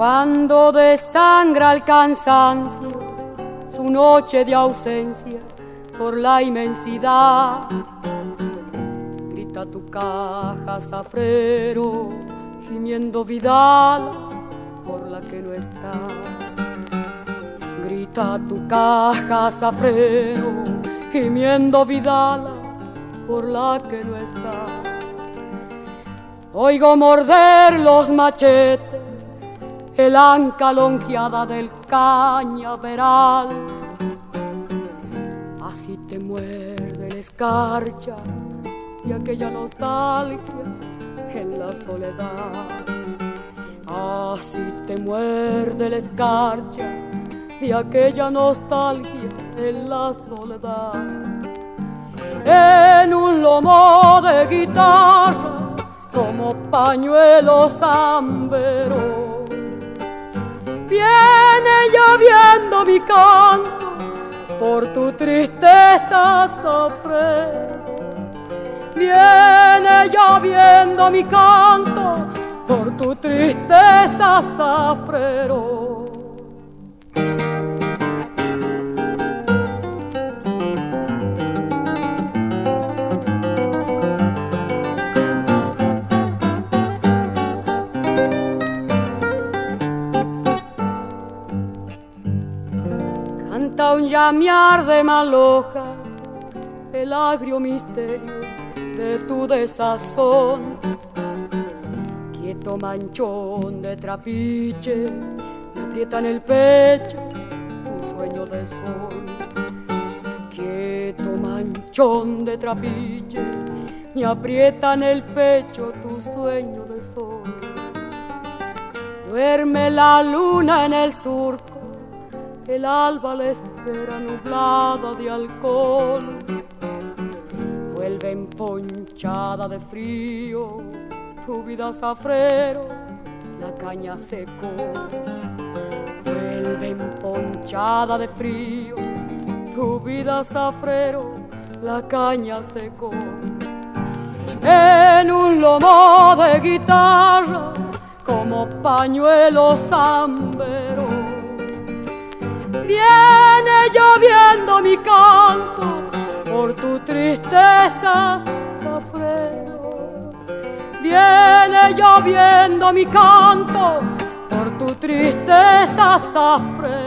Cuando desangra el cansancio, su noche de ausencia por la inmensidad, grita tu caja, zafrero, gimiendo Vidal por la que no está. Grita tu caja, zafrero, gimiendo Vidal por la que no está. Oigo morder los machetes, el anca longeada del cañaveral. Así te muerde la escarcha y aquella nostalgia en la soledad. Así te muerde la escarcha y aquella nostalgia en la soledad. En un lomo de guitarra como pañuelo zambero, viene lloviendo mi canto por tu tristeza, zafrero. Viene lloviendo mi canto por tu tristeza, zafrero. Canta un llamear de malojas, el agrio misterio de tu desazón. Quieto manchón de trapiche, me aprieta en el pecho tu sueño de sol. Quieto manchón de trapiche, me aprieta en el pecho tu sueño de sol. Duerme la luna en el surco, el alba la espera nublada de alcohol. Vuelve emponchada de frío tu vida, zafrero, la caña secó. Vuelve emponchada de frío tu vida, zafrero, la caña secó. En un lomo de guitarra como pañuelo zambero, viene lloviendo mi canto por tu tristeza, zafrero. Viene lloviendo mi canto por tu tristeza, zafrero.